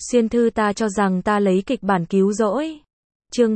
Xuyên thư ta cho rằng ta lấy kịch bản cứu rỗi. Chương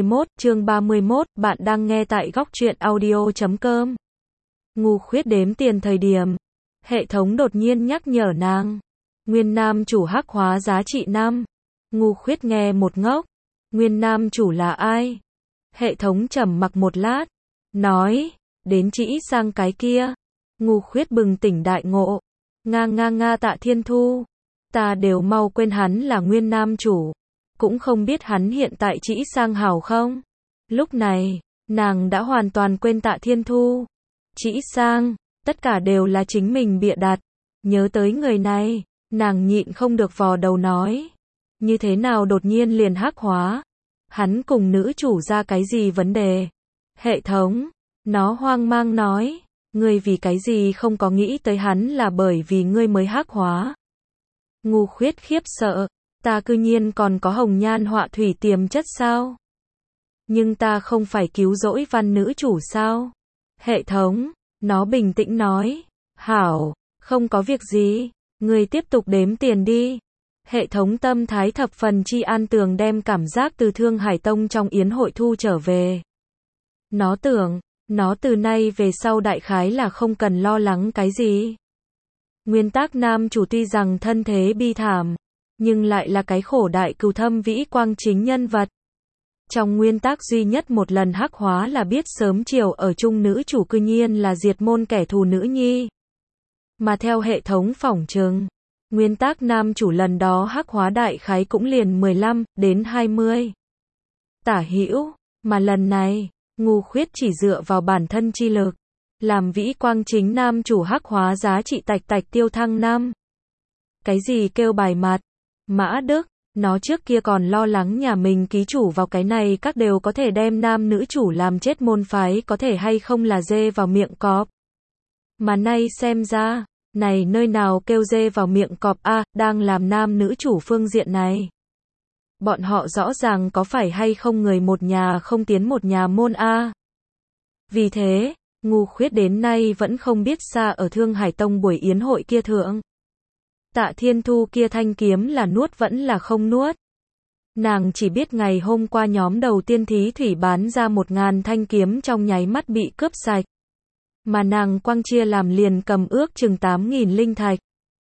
31, bạn đang nghe tại góc truyện audio.com. Ngu Khuyết đếm tiền thời điểm. Hệ thống đột nhiên nhắc nhở nàng. Nguyên nam chủ hắc hóa giá trị 5. Ngu Khuyết nghe một ngốc. Nguyên nam chủ là ai? Hệ thống trầm mặc một lát. Nói, đến chỉ sang cái kia. Ngu Khuyết bừng tỉnh đại ngộ. Nga Tạ Thiên Thu. Ta đều mau quên hắn là nguyên nam chủ. Cũng không biết hắn hiện tại chỉ sang hảo không? Lúc này, nàng đã hoàn toàn quên Tạ Thiên Thu. Chỉ sang, tất cả đều là chính mình bịa đặt. Nhớ tới người này, nàng nhịn không được vò đầu nói. Như thế nào đột nhiên liền hắc hóa? Hắn cùng nữ chủ ra cái gì vấn đề? Hệ thống, nó hoang mang nói. Ngươi vì cái gì không có nghĩ tới hắn là bởi vì ngươi mới hắc hóa? Ngu Khuyết khiếp sợ. Ta cư nhiên còn có hồng nhan họa thủy tiềm chất sao? Nhưng ta không phải cứu rỗi văn nữ chủ sao? Hệ thống, nó bình tĩnh nói. Hảo, không có việc gì, ngươi tiếp tục đếm tiền đi. Hệ thống tâm thái thập phần tri an tường đem cảm giác từ Thương Hải Tông trong yến hội thu trở về. Nó tưởng, nó từ nay về sau đại khái là không cần lo lắng cái gì. Nguyên tắc nam chủ tuy rằng thân thế bi thảm, nhưng lại là cái khổ đại cừu thâm vĩ quang chính nhân vật. Trong nguyên tắc duy nhất một lần hắc hóa là biết sớm chiều ở chung nữ chủ cư nhiên là diệt môn kẻ thù nữ nhi. Mà theo hệ thống phỏng chừng, nguyên tắc nam chủ lần đó hắc hóa đại khái cũng liền 15 đến 20 tả hữu, mà lần này, Ngu Khuyết chỉ dựa vào bản thân chi lực, làm vĩ quang chính nam chủ hắc hóa giá trị tạch tiêu thăng 5. Cái gì kêu bài mặt? Mã Đức, nó trước kia còn lo lắng nhà mình ký chủ vào cái này các đều có thể đem nam nữ chủ làm chết môn phái có thể hay không là dê vào miệng cọp. Mà nay xem ra, này nơi nào kêu dê vào miệng cọp a, đang làm nam nữ chủ phương diện này. Bọn họ rõ ràng có phải hay không người một nhà không tiến một nhà môn a. Vì thế, Ngu Khuyết đến nay vẫn không biết xa ở Thương Hải Tông buổi yến hội kia thượng. Tạ Thiên Thu kia thanh kiếm là nuốt vẫn là không nuốt. Nàng chỉ biết ngày hôm qua nhóm đầu tiên thí thủy bán ra 1000 thanh kiếm trong nháy mắt bị cướp sạch. Mà nàng quang chia làm liền cầm ước chừng 8000 linh thạch.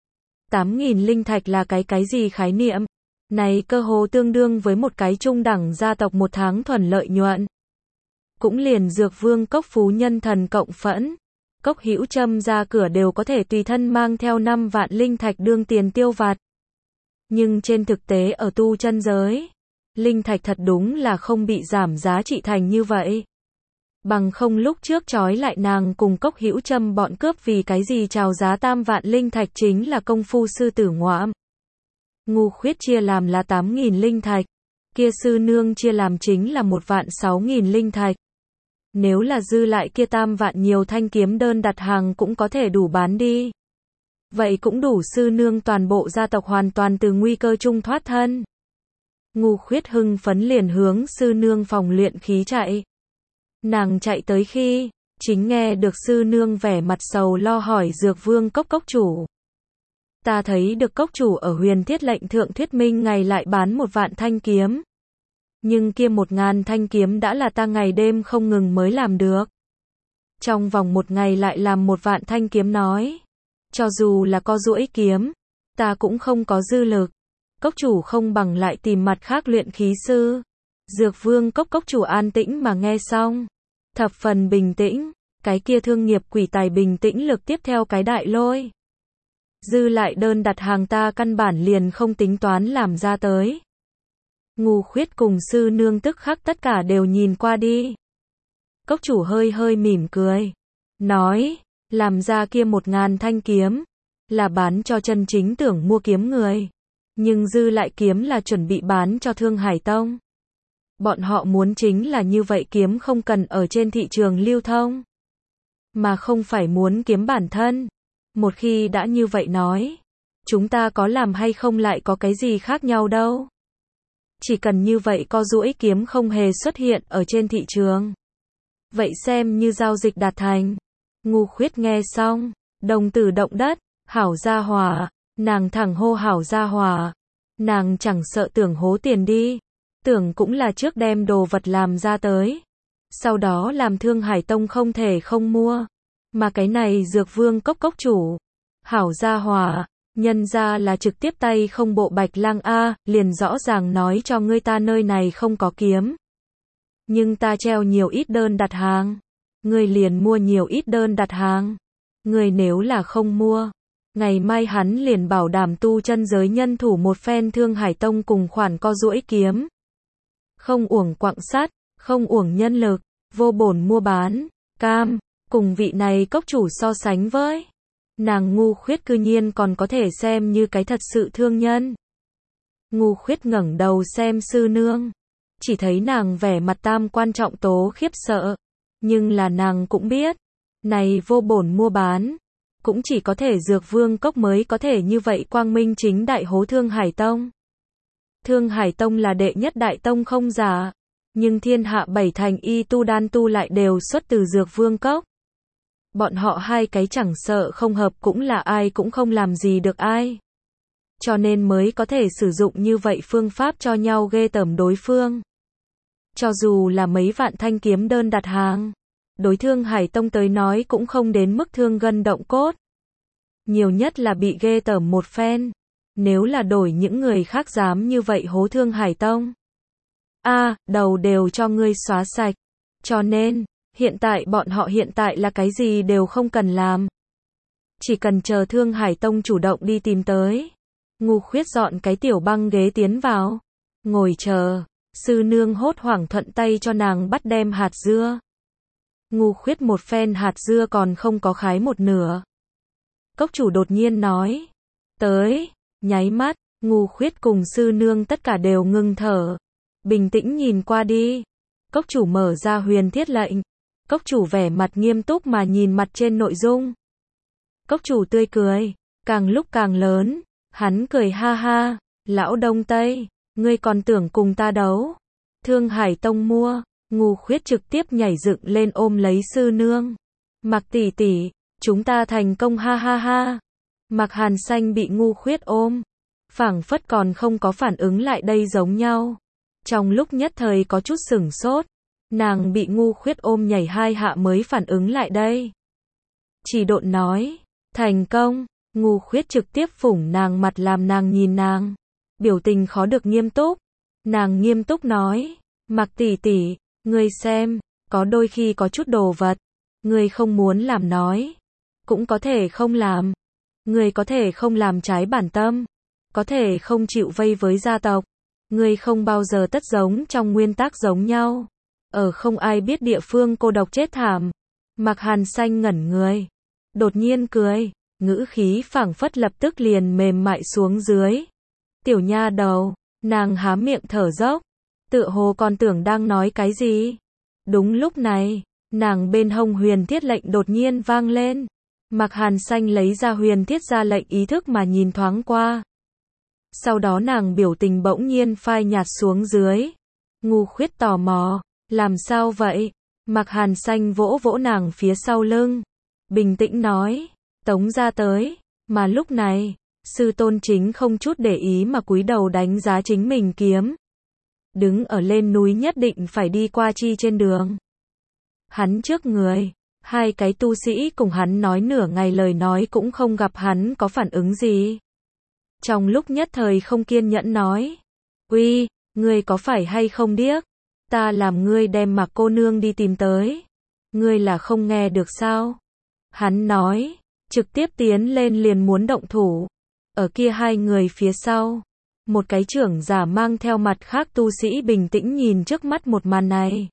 8000 linh thạch là cái gì khái niệm? Này cơ hồ tương đương với một cái trung đẳng gia tộc một tháng thuần lợi nhuận. Cũng liền Dược Vương Cốc phú nhân thần cộng phẫn. Cốc Hữu Trâm ra cửa đều có thể tùy thân mang theo 5 vạn linh thạch đương tiền tiêu vặt. Nhưng trên thực tế ở tu chân giới, linh thạch thật đúng là không bị giảm giá trị thành như vậy. Bằng không lúc trước trói lại nàng cùng Cốc Hữu Trâm bọn cướp vì cái gì chào giá 3 vạn linh thạch chính là công phu sư tử ngoạm. Ngu Khuyết chia làm là 8000 linh thạch, kia sư nương chia làm chính là 16000 linh thạch. Nếu là dư lại kia 3 vạn nhiều thanh kiếm đơn đặt hàng cũng có thể đủ bán đi. Vậy cũng đủ sư nương toàn bộ gia tộc hoàn toàn từ nguy cơ chung thoát thân. Ngu Khuyết hưng phấn liền hướng sư nương phòng luyện khí chạy. Nàng chạy tới khi, chính nghe được sư nương vẻ mặt sầu lo hỏi Dược Vương Cốc chủ. Ta thấy được cốc chủ ở Huyền Thiết lệnh thượng thuyết minh ngày lại bán 1 vạn thanh kiếm. Nhưng kia 1000 thanh kiếm đã là ta ngày đêm không ngừng mới làm được. Trong vòng 1 ngày lại làm 1 vạn thanh kiếm nói. Cho dù là co duỗi kiếm, ta cũng không có dư lực. Cốc chủ không bằng lại tìm mặt khác luyện khí sư. Dược Vương Cốc chủ an tĩnh mà nghe xong. Thập phần bình tĩnh, cái kia thương nghiệp quỷ tài bình tĩnh lực tiếp theo cái đại lôi. Dư lại đơn đặt hàng ta căn bản liền không tính toán làm ra tới. Ngu Khuyết cùng sư nương tức khắc tất cả đều nhìn qua đi. Cốc chủ hơi mỉm cười. Nói, làm ra kia 1000 thanh kiếm, là bán cho chân chính tưởng mua kiếm người. Nhưng dư lại kiếm là chuẩn bị bán cho Thương Hải Tông. Bọn họ muốn chính là như vậy kiếm không cần ở trên thị trường lưu thông. Mà không phải muốn kiếm bản thân. Một khi đã như vậy nói, chúng ta có làm hay không lại có cái gì khác nhau đâu. Chỉ cần như vậy co duỗi kiếm không hề xuất hiện ở trên thị trường. Vậy xem như giao dịch đạt thành. Ngu Khuyết nghe xong, đồng tử động đất, hảo gia hỏa, nàng thẳng hô hảo gia hỏa. Nàng chẳng sợ tưởng hố tiền đi. Tưởng cũng là trước đem đồ vật làm ra tới. Sau đó làm Thương Hải Tông không thể không mua. Mà cái này Dược Vương cốc chủ. Hảo gia hỏa, nhân ra là trực tiếp tay không bộ Bạch Lang A, liền rõ ràng nói cho ngươi ta nơi này không có kiếm. Nhưng ta treo nhiều ít đơn đặt hàng. Ngươi liền mua nhiều ít đơn đặt hàng. Ngươi nếu là không mua, ngày mai hắn liền bảo đảm tu chân giới nhân thủ một phen Thương Hải Tông cùng khoản co duỗi kiếm. Không uổng quặng sắt, không uổng nhân lực, vô bổn mua bán, cam, cùng vị này cốc chủ so sánh với. Nàng Ngu Khuyết cư nhiên còn có thể xem như cái thật sự thương nhân. Ngu Khuyết ngẩng đầu xem sư nương. Chỉ thấy nàng vẻ mặt tam quan trọng tố khiếp sợ. Nhưng là nàng cũng biết. Này vô bổn mua bán. Cũng chỉ có thể Dược Vương cốc mới có thể như vậy quang minh chính đại hố Thương Hải Tông. Thương Hải Tông là đệ nhất đại tông không giả. Nhưng thiên hạ bảy thành y tu đan tu lại đều xuất từ Dược Vương cốc. Bọn họ hai cái chẳng sợ không hợp cũng là ai cũng không làm gì được ai. Cho nên mới có thể sử dụng như vậy phương pháp cho nhau ghê tởm đối phương. Cho dù là mấy vạn thanh kiếm đơn đặt hàng, đối Thương Hải Tông tới nói cũng không đến mức thương gân động cốt. Nhiều nhất là bị ghê tởm một phen. Nếu là đổi những người khác dám như vậy hố Thương Hải Tông. Đầu đều cho ngươi xóa sạch. Cho nên, hiện tại bọn họ hiện tại là cái gì đều không cần làm. Chỉ cần chờ Thương Hải Tông chủ động đi tìm tới. Ngu Khuyết dọn cái tiểu băng ghế tiến vào. Ngồi chờ. Sư nương hốt hoảng thuận tay cho nàng bắt đem hạt dưa. Ngu Khuyết một phen hạt dưa còn không có khái một nửa. Cốc chủ đột nhiên nói. Tới. Nháy mắt. Ngu Khuyết cùng sư nương tất cả đều ngừng thở. Bình tĩnh nhìn qua đi. Cốc chủ mở ra huyền thiết lệnh. Cốc chủ vẻ mặt nghiêm túc mà nhìn mặt trên nội dung. Cốc chủ tươi cười. Càng lúc càng lớn. Hắn cười ha ha. Lão Đông Tây. Ngươi còn tưởng cùng ta đấu. Thương Hải Tông mua. Ngu Khuyết trực tiếp nhảy dựng lên ôm lấy sư nương. Mặc tỷ tỷ. Chúng ta thành công ha ha ha. Mặc Hàn Xanh bị Ngu Khuyết ôm. Phảng phất còn không có phản ứng lại đây giống nhau. Trong lúc nhất thời có chút sửng sốt. Nàng bị Ngu Khuyết ôm nhảy hai hạ mới phản ứng lại đây. Chỉ độn nói. Thành công. Ngu Khuyết trực tiếp phủng nàng mặt làm nàng nhìn nàng. Biểu tình khó được nghiêm túc. Nàng nghiêm túc nói. Mặc tỷ tỷ, ngươi xem, có đôi khi có chút đồ vật. Ngươi không muốn làm nói. Cũng có thể không làm. Ngươi có thể không làm trái bản tâm. Có thể không chịu vây với gia tộc. Ngươi không bao giờ tất giống trong nguyên tắc giống nhau. Ở không ai biết địa phương cô độc chết thảm. Mặc Hàn Xanh ngẩn người. Đột nhiên cười. Ngữ khí phảng phất lập tức liền mềm mại xuống dưới. Tiểu nha đầu. Nàng há miệng thở dốc. Tựa hồ còn tưởng đang nói cái gì. Đúng lúc này. Nàng bên hông huyền thiết lệnh đột nhiên vang lên. Mặc Hàn Xanh lấy ra huyền thiết ra lệnh ý thức mà nhìn thoáng qua. Sau đó nàng biểu tình bỗng nhiên phai nhạt xuống dưới. Ngu Khuyết tò mò. Làm sao vậy? Mặc Hàn Xanh vỗ vỗ nàng phía sau lưng. Bình tĩnh nói. Tống ra tới. Mà lúc này, sư tôn chính không chút để ý mà cúi đầu đánh giá chính mình kiếm. Đứng ở lên núi nhất định phải đi qua chi trên đường. Hắn trước người. Hai cái tu sĩ cùng hắn nói nửa ngày lời nói cũng không gặp hắn có phản ứng gì. Trong lúc nhất thời không kiên nhẫn nói. Uy, ngươi có phải hay không điếc? Ta làm ngươi đem Mặc cô nương đi tìm tới. Ngươi là không nghe được sao? Hắn nói. Trực tiếp tiến lên liền muốn động thủ. Ở kia hai người phía sau. Một cái trưởng giả mang theo mặt khác tu sĩ bình tĩnh nhìn trước mắt một màn này.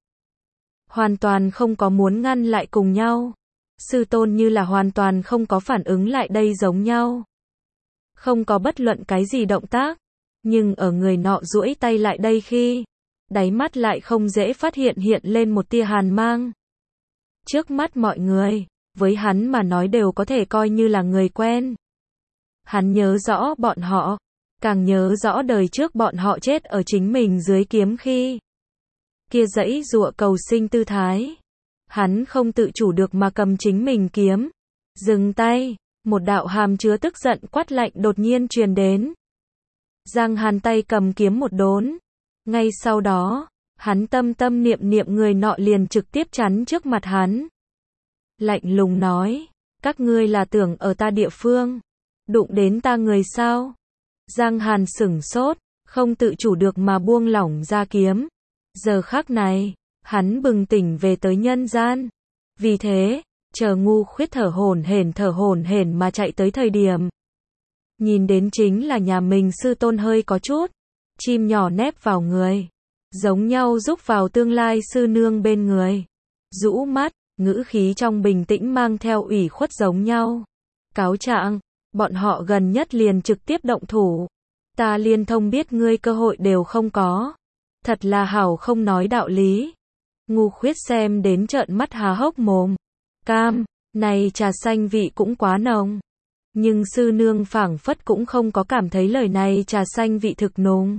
Hoàn toàn không có muốn ngăn lại cùng nhau. Sư tôn như là hoàn toàn không có phản ứng lại đây giống nhau. Không có bất luận cái gì động tác. Nhưng ở người nọ duỗi tay lại đây khi. Đáy mắt lại không dễ phát hiện hiện lên một tia hàn mang. Trước mắt mọi người. Với hắn mà nói đều có thể coi như là người quen. Hắn nhớ rõ bọn họ. Càng nhớ rõ đời trước bọn họ chết ở chính mình dưới kiếm khi. Kia giãy giụa cầu sinh tư thái. Hắn không tự chủ được mà cầm chính mình kiếm. Dừng tay. Một đạo hàm chứa tức giận quát lạnh đột nhiên truyền đến. Giang Hàn tay cầm kiếm một đốn. Ngay sau đó, hắn tâm tâm niệm niệm người nọ liền trực tiếp chắn trước mặt hắn. Lạnh lùng nói, các ngươi là tưởng ở ta địa phương, đụng đến ta người sao? Giang Hàn sửng sốt, không tự chủ được mà buông lỏng ra kiếm. Giờ khắc này, hắn bừng tỉnh về tới nhân gian. Vì thế, chờ Ngu Khuyết thở hổn hển mà chạy tới thời điểm. Nhìn đến chính là nhà mình sư tôn hơi có chút chim nhỏ nép vào người, giống nhau rúc vào tương lai sư nương bên người. Rũ mắt, ngữ khí trong bình tĩnh mang theo ủy khuất giống nhau. Cáo trạng, bọn họ gần nhất liền trực tiếp động thủ. Ta liên thông biết ngươi cơ hội đều không có. Thật là hảo không nói đạo lý. Ngu Khuyết xem đến trợn mắt há hốc mồm. Cam, này trà xanh vị cũng quá nồng. Nhưng sư nương phảng phất cũng không có cảm thấy lời này trà xanh vị thực nồng.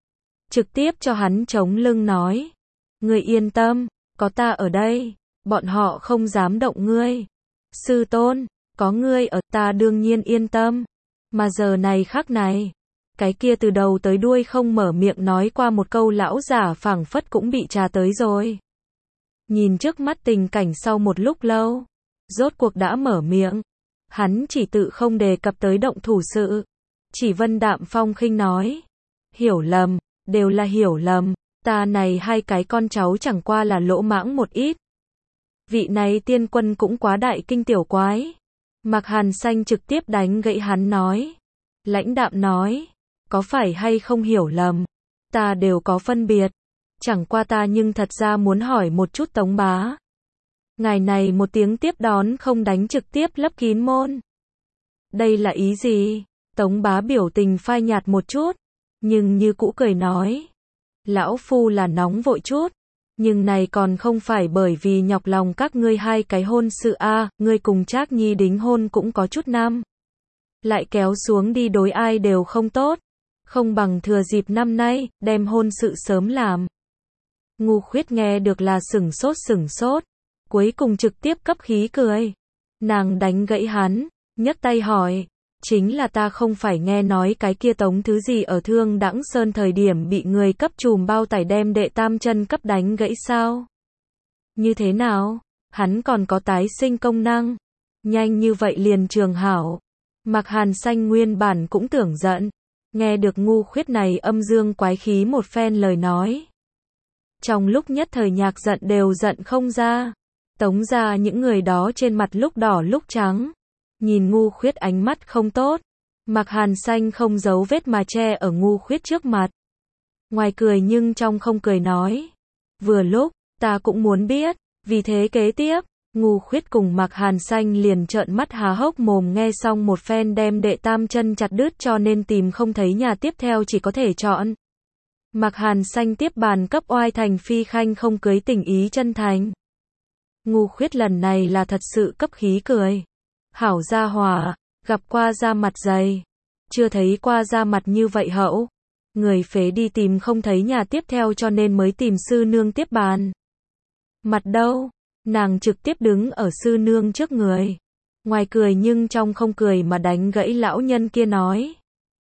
Trực tiếp cho hắn chống lưng nói. Ngươi yên tâm, có ta ở đây, bọn họ không dám động ngươi. Sư tôn, có ngươi ở ta đương nhiên yên tâm. Mà giờ này khắc này, cái kia từ đầu tới đuôi không mở miệng nói qua một câu lão giả phảng phất cũng bị trà tới rồi. Nhìn trước mắt tình cảnh sau một lúc lâu, rốt cuộc đã mở miệng. Hắn chỉ tự không đề cập tới động thủ sự. Chỉ vân đạm phong khinh nói. Hiểu lầm, đều là hiểu lầm. Ta này hai cái con cháu chẳng qua là lỗ mãng một ít. Vị này tiên quân cũng quá đại kinh tiểu quái. Mạc Hàn Xanh trực tiếp đánh gãy hắn nói. Lãnh đạm nói. Có phải hay không hiểu lầm? Ta đều có phân biệt. Chẳng qua ta nhưng thật ra muốn hỏi một chút Tống bá. Ngài này một tiếng tiếp đón không đánh trực tiếp lấp kín môn. Đây là ý gì? Tống bá biểu tình phai nhạt một chút. Nhưng như cũ cười nói. Lão phu là nóng vội chút. Nhưng này còn không phải bởi vì nhọc lòng các ngươi hai cái hôn sự ngươi cùng Trác Nhi đính hôn cũng có chút năm. Lại kéo xuống đi đối ai đều không tốt. Không bằng thừa dịp năm nay, đem hôn sự sớm làm. Ngu Khuyết nghe được là sửng sốt. Cuối cùng trực tiếp cấp khí cười. Nàng đánh gãy hắn, nhấc tay hỏi. Chính là ta không phải nghe nói cái kia Tống thứ gì ở Thương Đãng Sơn thời điểm bị người cấp trùm bao tải đem đệ tam chân cấp đánh gãy sao? Như thế nào? Hắn còn có tái sinh công năng. Nhanh như vậy liền trường hảo. Mạc Hàn Xanh nguyên bản cũng tưởng giận. Nghe được Ngu Khuyết này âm dương quái khí một phen lời nói. Trong lúc nhất thời nhạc giận đều giận không ra. Tống ra những người đó trên mặt lúc đỏ lúc trắng. Nhìn Ngu Khuyết ánh mắt không tốt. Mạc Hàn Xanh không giấu vết mà che ở Ngu Khuyết trước mặt. Ngoài cười nhưng trong không cười nói. Vừa lúc, ta cũng muốn biết. Vì thế kế tiếp, Ngu Khuyết cùng Mạc Hàn Xanh liền trợn mắt há hốc mồm nghe xong một phen đem đệ tam chân chặt đứt cho nên tìm không thấy nhà tiếp theo chỉ có thể chọn. Mạc Hàn Xanh tiếp bàn cấp oai thành phi khanh không cưới tình ý chân thành. Ngu Khuyết lần này là thật sự cấp khí cười. Hảo gia hỏa, gặp qua da mặt dày. Chưa thấy qua da mặt như vậy hậu. Người phế đi tìm không thấy nhà tiếp theo cho nên mới tìm sư nương tiếp bàn. Mặt đâu? Nàng trực tiếp đứng ở sư nương trước người. Ngoài cười nhưng trong không cười mà đánh gãy lão nhân kia nói.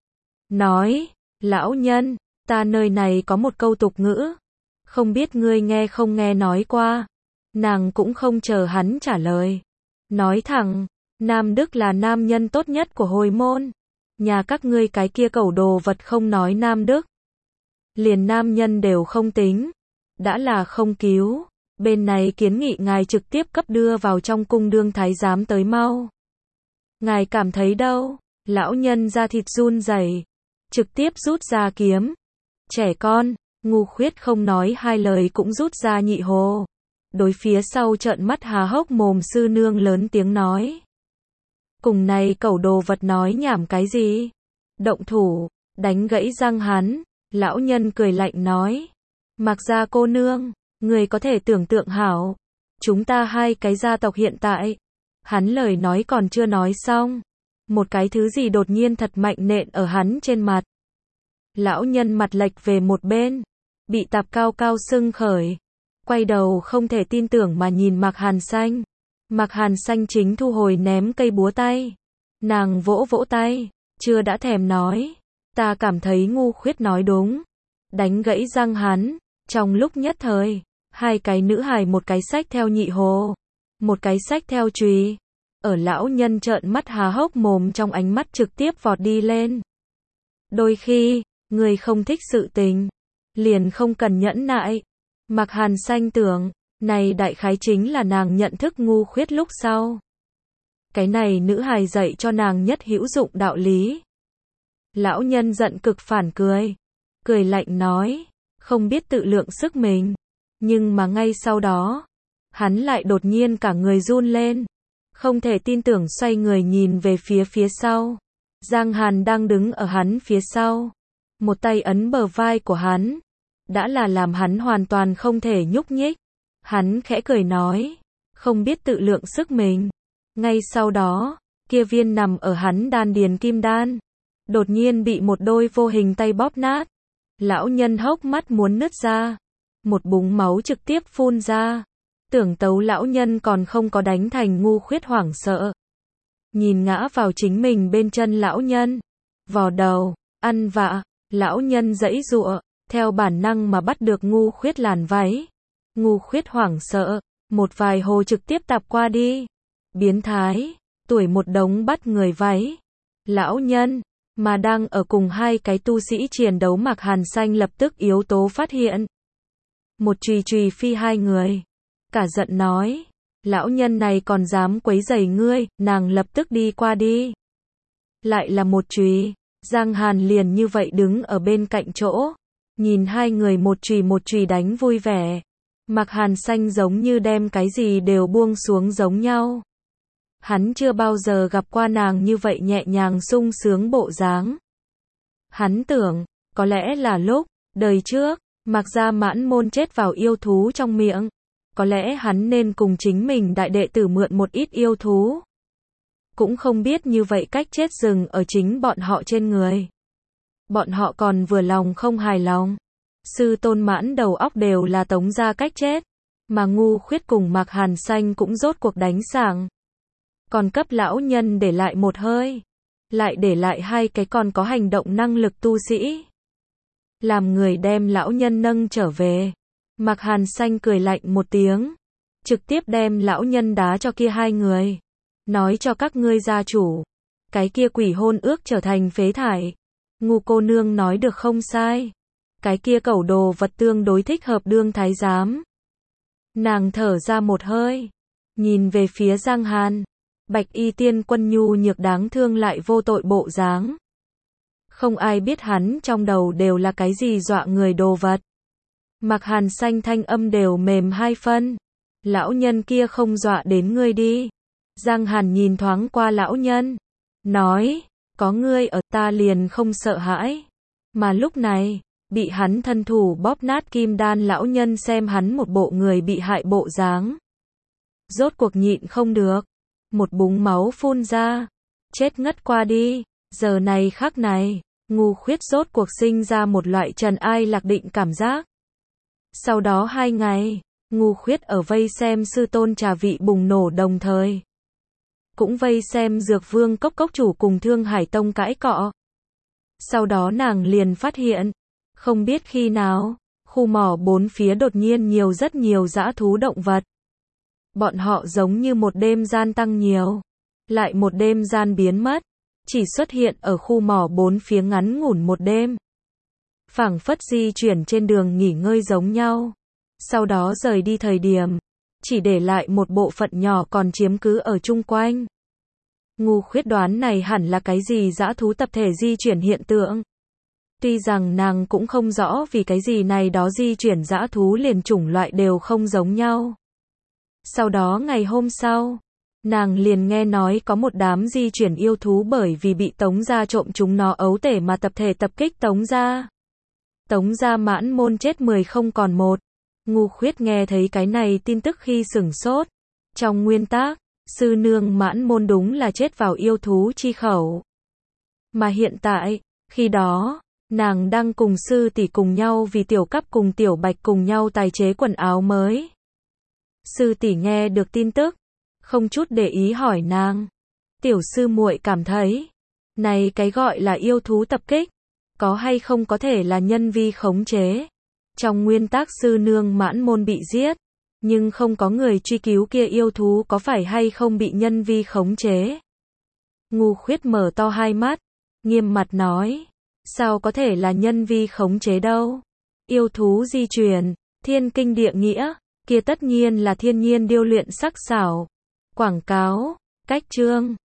Lão nhân, ta nơi này có một câu tục ngữ. Không biết ngươi nghe không nghe nói qua. Nàng cũng không chờ hắn trả lời. Nói thẳng, Nam Đức là nam nhân tốt nhất của hồi môn. Nhà các ngươi cái kia cẩu đồ vật không nói Nam Đức. Liền nam nhân đều không tính. Đã là không cứu. Bên này kiến nghị ngài trực tiếp cấp đưa vào trong cung đương thái giám tới mau. Ngài cảm thấy đâu? Lão nhân da thịt run rẩy, trực tiếp rút ra kiếm. Trẻ con, Ngu Khuyết không nói hai lời cũng rút ra nhị hồ. Đối phía sau trợn mắt há hốc mồm sư nương lớn tiếng nói. Cùng này cẩu đồ vật nói nhảm cái gì? Động thủ, đánh gãy răng hắn. Lão nhân cười lạnh nói. Mặc ra cô nương, người có thể tưởng tượng hảo. Chúng ta hai cái gia tộc hiện tại. Hắn lời nói còn chưa nói xong. Một cái thứ gì đột nhiên thật mạnh nện ở hắn trên mặt. Lão nhân mặt lệch về một bên. Bị tạp cao cao sưng khởi. Quay đầu không thể tin tưởng mà nhìn Mạc Hàn Xanh. Mạc Hàn Xanh chính thu hồi ném cây búa tay. Nàng vỗ vỗ tay. Chưa đã thèm nói. Ta cảm thấy Ngu Khuyết nói đúng. Đánh gãy răng hắn. Trong lúc nhất thời, hai cái nữ hài một cái xách theo nhị hồ, một cái xách theo chùy. Ở lão nhân trợn mắt há hốc mồm trong ánh mắt trực tiếp vọt đi lên. Đôi khi, người không thích sự tình, liền không cần nhẫn nại. Mạc Hàn Xanh tưởng, này đại khái chính là nàng nhận thức Ngu Khuyết lúc sau. Cái này nữ hài dạy cho nàng nhất hữu dụng đạo lý. Lão nhân giận cực phản cười. Cười lạnh nói, không biết tự lượng sức mình. Nhưng mà ngay sau đó, hắn lại đột nhiên cả người run lên. Không thể tin tưởng xoay người nhìn về phía sau. Giang Hàn đang đứng ở hắn phía sau. Một tay ấn bờ vai của hắn. Đã là làm hắn hoàn toàn không thể nhúc nhích. Hắn khẽ cười nói, không biết tự lượng sức mình. Ngay sau đó, kia viên nằm ở hắn đan điền kim đan. Đột nhiên bị một đôi vô hình tay bóp nát. Lão nhân hốc mắt muốn nứt ra. Một búng máu trực tiếp phun ra. Tưởng tấu lão nhân còn không có đánh thành Ngu Khuyết hoảng sợ. Nhìn ngã vào chính mình bên chân lão nhân. Vò đầu, ăn vạ, lão nhân giãy giụa, theo bản năng mà bắt được Ngu Khuyết làn váy. Ngu Khuyết hoảng sợ, một vài hồ trực tiếp tạp qua đi. Biến thái, tuổi một đống bắt người váy. Lão nhân, mà đang ở cùng hai cái tu sĩ chiến đấu Mạc Hàn Xanh lập tức yếu tố phát hiện. Một chùy phi hai người. Cả giận nói, lão nhân này còn dám quấy rầy ngươi, nàng lập tức đi qua đi. Lại là một chùy, Giang Hàn liền như vậy đứng ở bên cạnh chỗ, nhìn hai người một chùy đánh vui vẻ. Mạc Hàn Xanh giống như đem cái gì đều buông xuống giống nhau. Hắn chưa bao giờ gặp qua nàng như vậy nhẹ nhàng sung sướng bộ dáng. Hắn tưởng, có lẽ là lúc, đời trước, Mạc gia mãn môn chết vào yêu thú trong miệng. Có lẽ hắn nên cùng chính mình đại đệ tử mượn một ít yêu thú. Cũng không biết như vậy cách chết dừng ở chính bọn họ trên người. Bọn họ còn vừa lòng không hài lòng. Sư tôn mãn đầu óc đều là tống ra cách chết. Mà Ngu Khuyết cùng Mạc Hàn Xanh cũng rốt cuộc đánh sảng. Còn cấp lão nhân để lại một hơi. Lại để lại hai cái còn có hành động năng lực tu sĩ. Làm người đem lão nhân nâng trở về. Mạc Hàn Xanh cười lạnh một tiếng. Trực tiếp đem lão nhân đá cho kia hai người. Nói cho các ngươi gia chủ. Cái kia quỷ hôn ước trở thành phế thải. Ngu cô nương nói được không sai. Cái kia cẩu đồ vật tương đối thích hợp đương thái giám. Nàng thở ra một hơi. Nhìn về phía Giang Hàn. Bạch y tiên quân nhu nhược đáng thương lại vô tội bộ dáng. Không ai biết hắn trong đầu đều là cái gì dọa người đồ vật. Mạc Hàn Xanh thanh âm đều mềm hai phân. Lão nhân kia không dọa đến ngươi đi. Giang Hàn nhìn thoáng qua lão nhân. Nói, có ngươi ở ta liền không sợ hãi. Mà lúc này, bị hắn thân thủ bóp nát kim đan lão nhân xem hắn một bộ người bị hại bộ dáng. Rốt cuộc nhịn không được. Một búng máu phun ra. Chết ngất qua đi. Giờ này khắc này, Ngu Khuyết rốt cuộc sinh ra một loại trần ai lạc định cảm giác. Sau đó 2 ngày, Ngu Khuyết ở vây xem sư tôn trà vị bùng nổ đồng thời. Cũng vây xem Dược Vương Cốc Cốc chủ cùng Thương Hải Tông cãi cọ. Sau đó nàng liền phát hiện, không biết khi nào, khu mỏ bốn phía đột nhiên nhiều rất nhiều dã thú động vật. Bọn họ giống như một đêm gian tăng nhiều, lại một đêm gian biến mất, chỉ xuất hiện ở khu mỏ bốn phía ngắn ngủn một đêm. Phảng phất di chuyển trên đường nghỉ ngơi giống nhau. Sau đó rời đi thời điểm, chỉ để lại một bộ phận nhỏ còn chiếm cứ ở chung quanh. Ngu Khuyết đoán này hẳn là cái gì dã thú tập thể di chuyển hiện tượng. Tuy rằng nàng cũng không rõ vì cái gì này đó di chuyển dã thú liền chủng loại đều không giống nhau. Sau đó ngày hôm sau, nàng liền nghe nói có một đám di chuyển yêu thú bởi vì bị Tống gia trộm chúng nó ấu tể mà tập thể tập kích Tống gia. Tống gia mãn môn chết 10 không còn một. Ngu Khuyết nghe thấy cái này tin tức khi sửng sốt. Trong nguyên tắc, sư nương mãn môn đúng là chết vào yêu thú chi khẩu. Mà hiện tại, khi đó, nàng đang cùng sư tỷ cùng nhau vì tiểu cấp cùng tiểu bạch cùng nhau tài chế quần áo mới. Sư tỷ nghe được tin tức, không chút để ý hỏi nàng. Tiểu sư muội cảm thấy, này cái gọi là yêu thú tập kích, có hay không có thể là nhân vi khống chế. Trong nguyên tắc sư nương mãn môn bị giết, nhưng không có người truy cứu kia yêu thú có phải hay không bị nhân vi khống chế. Ngu Khuyết mở to hai mắt, nghiêm mặt nói, sao có thể là nhân vi khống chế đâu? Yêu thú di chuyển, thiên kinh địa nghĩa, kia tất nhiên là thiên nhiên điêu luyện sắc xảo. Quảng cáo, cách chương